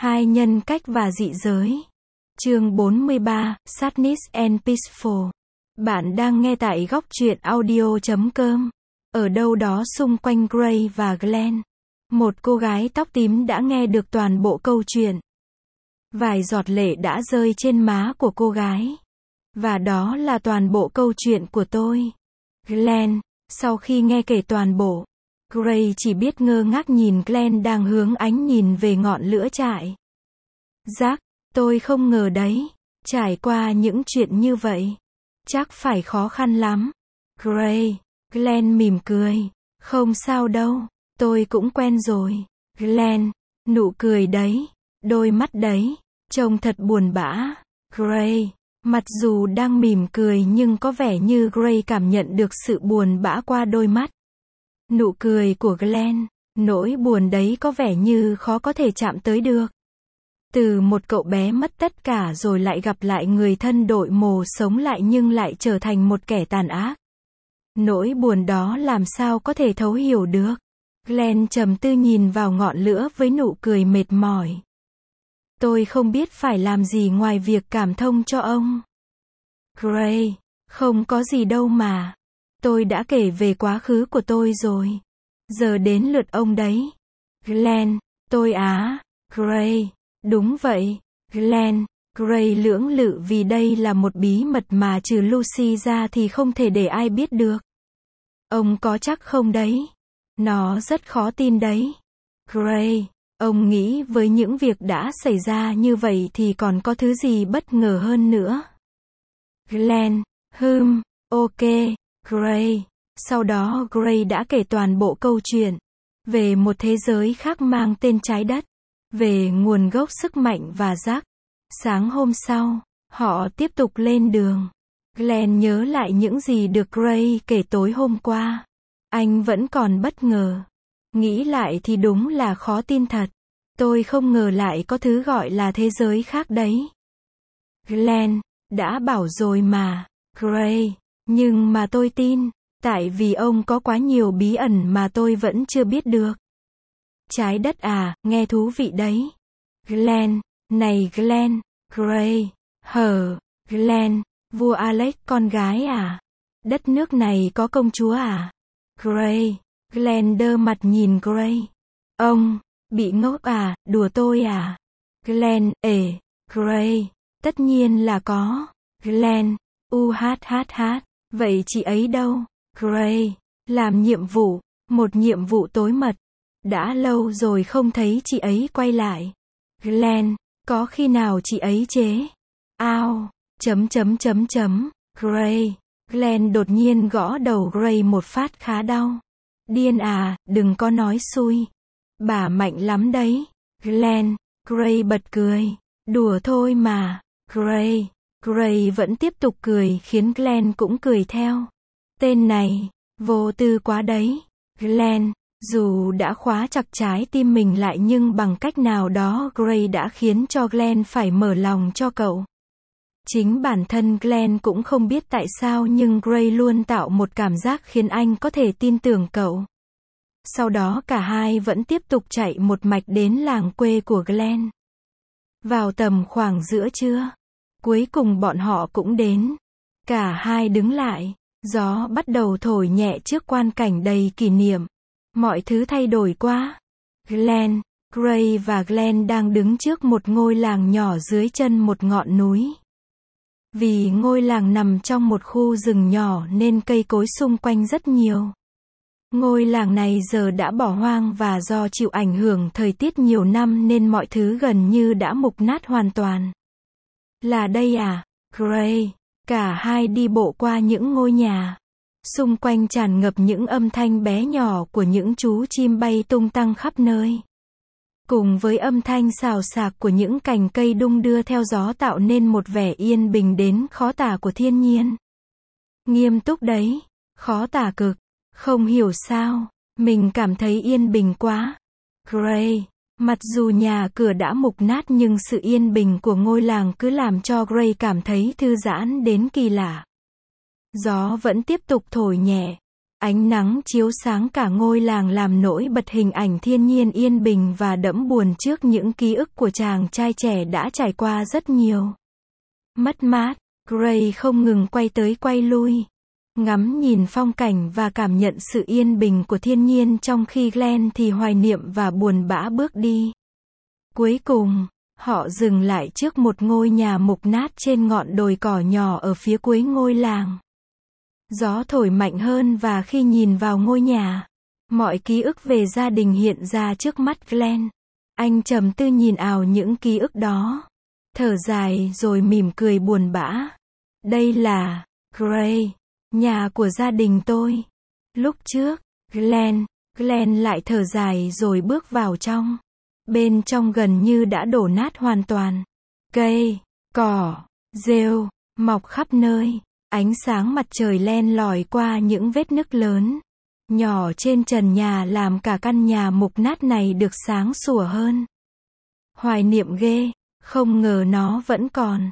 Hai nhân cách và dị giới. Chương 43, Sadness and Peaceful. Bạn đang nghe tại góc truyện audio.com. Ở đâu đó xung quanh Gray và Glenn, một cô gái tóc tím đã nghe được toàn bộ câu chuyện. Vài giọt lệ đã rơi trên má của cô gái. Và đó là toàn bộ câu chuyện của tôi. Glenn, sau khi nghe kể toàn bộ, Gray chỉ biết ngơ ngác nhìn Glenn đang hướng ánh nhìn về ngọn lửa trại. Jack, tôi không ngờ đấy. Trải qua những chuyện như vậy, chắc phải khó khăn lắm. Gray, Glenn mỉm cười. Không sao đâu, tôi cũng quen rồi. Glenn, nụ cười đấy, đôi mắt đấy, trông thật buồn bã. Gray, mặc dù đang mỉm cười nhưng có vẻ như Gray cảm nhận được sự buồn bã qua đôi mắt. Nụ cười của Glenn, nỗi buồn đấy có vẻ như khó có thể chạm tới được. Từ một cậu bé mất tất cả rồi lại gặp lại người thân đội mồ sống lại nhưng lại trở thành một kẻ tàn ác. Nỗi buồn đó làm sao có thể thấu hiểu được. Glenn trầm tư nhìn vào ngọn lửa với nụ cười mệt mỏi. Tôi không biết phải làm gì ngoài việc cảm thông cho ông. Gray, không có gì đâu mà. Tôi đã kể về quá khứ của tôi rồi. Giờ đến lượt ông đấy. Glenn, tôi á. Gray, đúng vậy. Glenn, Gray lưỡng lự vì đây là một bí mật mà trừ Lucy ra thì không thể để ai biết được. Ông có chắc không đấy? Nó rất khó tin đấy. Gray, ông nghĩ với những việc đã xảy ra như vậy thì còn có thứ gì bất ngờ hơn nữa? Glenn, ok. Gray. Sau đó Gray đã kể toàn bộ câu chuyện về một thế giới khác mang tên trái đất, về nguồn gốc sức mạnh và Jack. Sáng hôm sau, họ tiếp tục lên đường. Glenn nhớ lại những gì được Gray kể tối hôm qua. Anh vẫn còn bất ngờ. Nghĩ lại thì đúng là khó tin thật. Tôi không ngờ lại có thứ gọi là thế giới khác đấy. Glenn, đã bảo rồi mà. Gray, nhưng mà tôi tin, tại vì ông có quá nhiều bí ẩn mà tôi vẫn chưa biết được. Trái đất à, nghe thú vị đấy. Glenn, này Glenn, Gray, Glenn, vua Alex con gái à? Đất nước này có công chúa à? Gray, Glenn đơ mặt nhìn Gray. Ông, bị ngốc à, đùa tôi à? Glenn, Gray, tất nhiên là có. Glenn, vậy chị ấy đâu? Gray, làm nhiệm vụ, một nhiệm vụ tối mật. Đã lâu rồi không thấy chị ấy quay lại. Glenn, có khi nào chị ấy chế? Gray, Glenn đột nhiên gõ đầu Gray một phát khá đau. Điên à, đừng có nói xui. Bà mạnh lắm đấy. Glenn, Gray bật cười. Đùa thôi mà. Gray vẫn tiếp tục cười khiến Glenn cũng cười theo. Tên này, vô tư quá đấy. Glenn, dù đã khóa chặt trái tim mình lại nhưng bằng cách nào đó Gray đã khiến cho Glenn phải mở lòng cho cậu. Chính bản thân Glenn cũng không biết tại sao nhưng Gray luôn tạo một cảm giác khiến anh có thể tin tưởng cậu. Sau đó cả hai vẫn tiếp tục chạy một mạch đến làng quê của Glenn. Vào tầm khoảng giữa trưa, cuối cùng bọn họ cũng đến. Cả hai đứng lại, gió bắt đầu thổi nhẹ trước quan cảnh đầy kỷ niệm. Mọi thứ thay đổi quá. Gray và Glenn đang đứng trước một ngôi làng nhỏ dưới chân một ngọn núi. Vì ngôi làng nằm trong một khu rừng nhỏ nên cây cối xung quanh rất nhiều. Ngôi làng này giờ đã bỏ hoang và do chịu ảnh hưởng thời tiết nhiều năm nên mọi thứ gần như đã mục nát hoàn toàn. Là đây à, Gray? Cả hai đi bộ qua những ngôi nhà. Xung quanh tràn ngập những âm thanh bé nhỏ của những chú chim bay tung tăng khắp nơi. Cùng với âm thanh xào xạc của những cành cây đung đưa theo gió tạo nên một vẻ yên bình đến khó tả của thiên nhiên. Nghiêm túc đấy, khó tả cực. Không hiểu sao, mình cảm thấy yên bình quá. Gray, mặc dù nhà cửa đã mục nát nhưng sự yên bình của ngôi làng cứ làm cho Gray cảm thấy thư giãn đến kỳ lạ. Gió vẫn tiếp tục thổi nhẹ. Ánh nắng chiếu sáng cả ngôi làng làm nổi bật hình ảnh thiên nhiên yên bình và đẫm buồn trước những ký ức của chàng trai trẻ đã trải qua rất nhiều mất mát. Gray không ngừng quay tới quay lui, ngắm nhìn phong cảnh và cảm nhận sự yên bình của thiên nhiên, trong khi Glenn thì hoài niệm và buồn bã bước đi. Cuối cùng, họ dừng lại trước một ngôi nhà mục nát trên ngọn đồi cỏ nhỏ ở phía cuối ngôi làng. Gió thổi mạnh hơn và khi nhìn vào ngôi nhà, mọi ký ức về gia đình hiện ra trước mắt Glenn. Anh trầm tư nhìn ảo những ký ức đó, thở dài rồi mỉm cười buồn bã. Đây là Gray, nhà của gia đình tôi. Lúc trước, Glenn lại thở dài rồi bước vào trong. Bên trong gần như đã đổ nát hoàn toàn. Cây, cỏ, rêu, mọc khắp nơi. Ánh sáng mặt trời len lỏi qua những vết nứt lớn, nhỏ trên trần nhà làm cả căn nhà mục nát này được sáng sủa hơn. Hoài niệm ghê, không ngờ nó vẫn còn.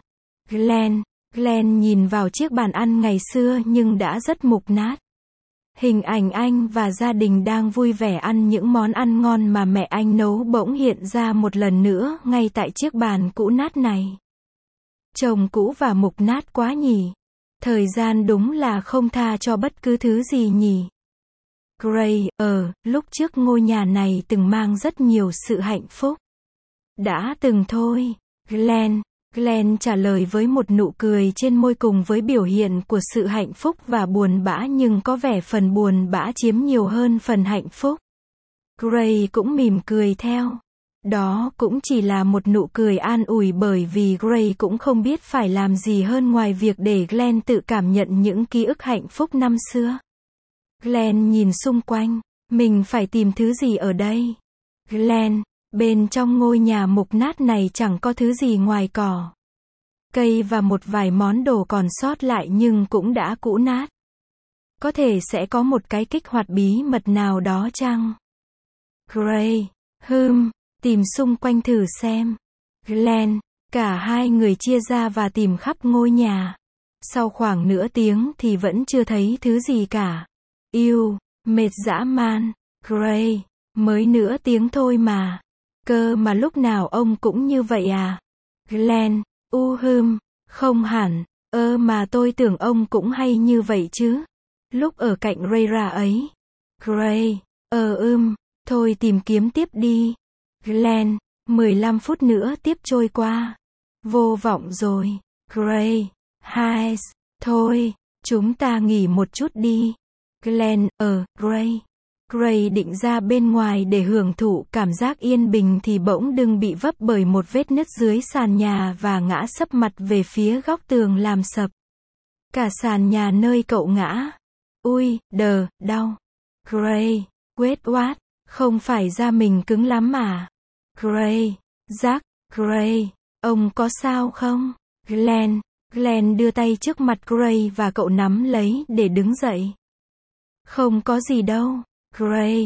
Glenn nhìn vào chiếc bàn ăn ngày xưa nhưng đã rất mục nát. Hình ảnh anh và gia đình đang vui vẻ ăn những món ăn ngon mà mẹ anh nấu bỗng hiện ra một lần nữa ngay tại chiếc bàn cũ nát này. Trông cũ và mục nát quá nhỉ. Thời gian đúng là không tha cho bất cứ thứ gì nhỉ. Gray, lúc trước ngôi nhà này từng mang rất nhiều sự hạnh phúc. Đã từng thôi. Glenn trả lời với một nụ cười trên môi cùng với biểu hiện của sự hạnh phúc và buồn bã, nhưng có vẻ phần buồn bã chiếm nhiều hơn phần hạnh phúc. Gray cũng mỉm cười theo. Đó cũng chỉ là một nụ cười an ủi, bởi vì Gray cũng không biết phải làm gì hơn ngoài việc để Glenn tự cảm nhận những ký ức hạnh phúc năm xưa. Glenn nhìn xung quanh, mình phải tìm thứ gì ở đây. Bên trong ngôi nhà mục nát này chẳng có thứ gì ngoài cỏ, cây và một vài món đồ còn sót lại nhưng cũng đã cũ nát. Có thể sẽ có một cái kích hoạt bí mật nào đó chăng? Gray, tìm xung quanh thử xem. Glenn, cả hai người chia ra và tìm khắp ngôi nhà. Sau khoảng nửa tiếng thì vẫn chưa thấy thứ gì cả. Mệt dã man. Gray, mới nửa tiếng thôi mà. Cơ mà lúc nào ông cũng như vậy à? Glenn, không hẳn. Mà tôi tưởng ông cũng hay như vậy chứ. Lúc ở cạnh Rayra ấy. Gray, thôi tìm kiếm tiếp đi. Glenn, 15 phút nữa tiếp trôi qua. Vô vọng rồi. Gray, thôi, chúng ta nghỉ một chút đi. Glenn, Gray định ra bên ngoài để hưởng thụ cảm giác yên bình thì bỗng dưng bị vấp bởi một vết nứt dưới sàn nhà và ngã sấp mặt về phía góc tường làm sập cả sàn nhà nơi cậu ngã. Ui, đau. Gray, what? Không phải da mình cứng lắm mà. Gray, Gray, ông có sao không? Glenn đưa tay trước mặt Gray và cậu nắm lấy để đứng dậy. Không có gì đâu. Gray,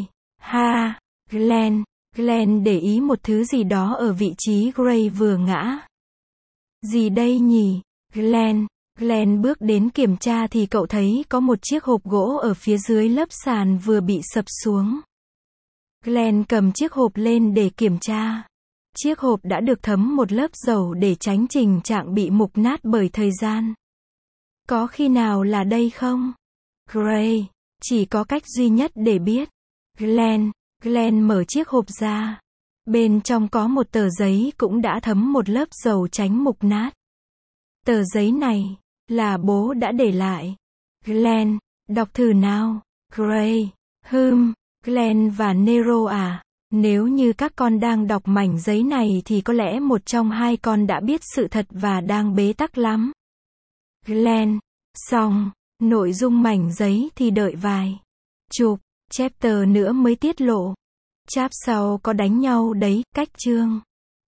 Glenn để ý một thứ gì đó ở vị trí Gray vừa ngã. Gì đây nhỉ? Glenn bước đến kiểm tra thì cậu thấy có một chiếc hộp gỗ ở phía dưới lớp sàn vừa bị sập xuống. Glenn cầm chiếc hộp lên để kiểm tra. Chiếc hộp đã được thấm một lớp dầu để tránh tình trạng bị mục nát bởi thời gian. Có khi nào là đây không? Gray, chỉ có cách duy nhất để biết. Glenn mở chiếc hộp ra. Bên trong có một tờ giấy cũng đã thấm một lớp dầu tránh mục nát. Tờ giấy này là bố đã để lại. Glenn, đọc thử nào. Gray, Glenn và Nero à? Nếu như các con đang đọc mảnh giấy này thì có lẽ một trong hai con đã biết sự thật và đang bế tắc lắm. Glenn, xong, nội dung mảnh giấy thì đợi vài chục chapter nữa mới tiết lộ. Chap sau có đánh nhau đấy, cách chương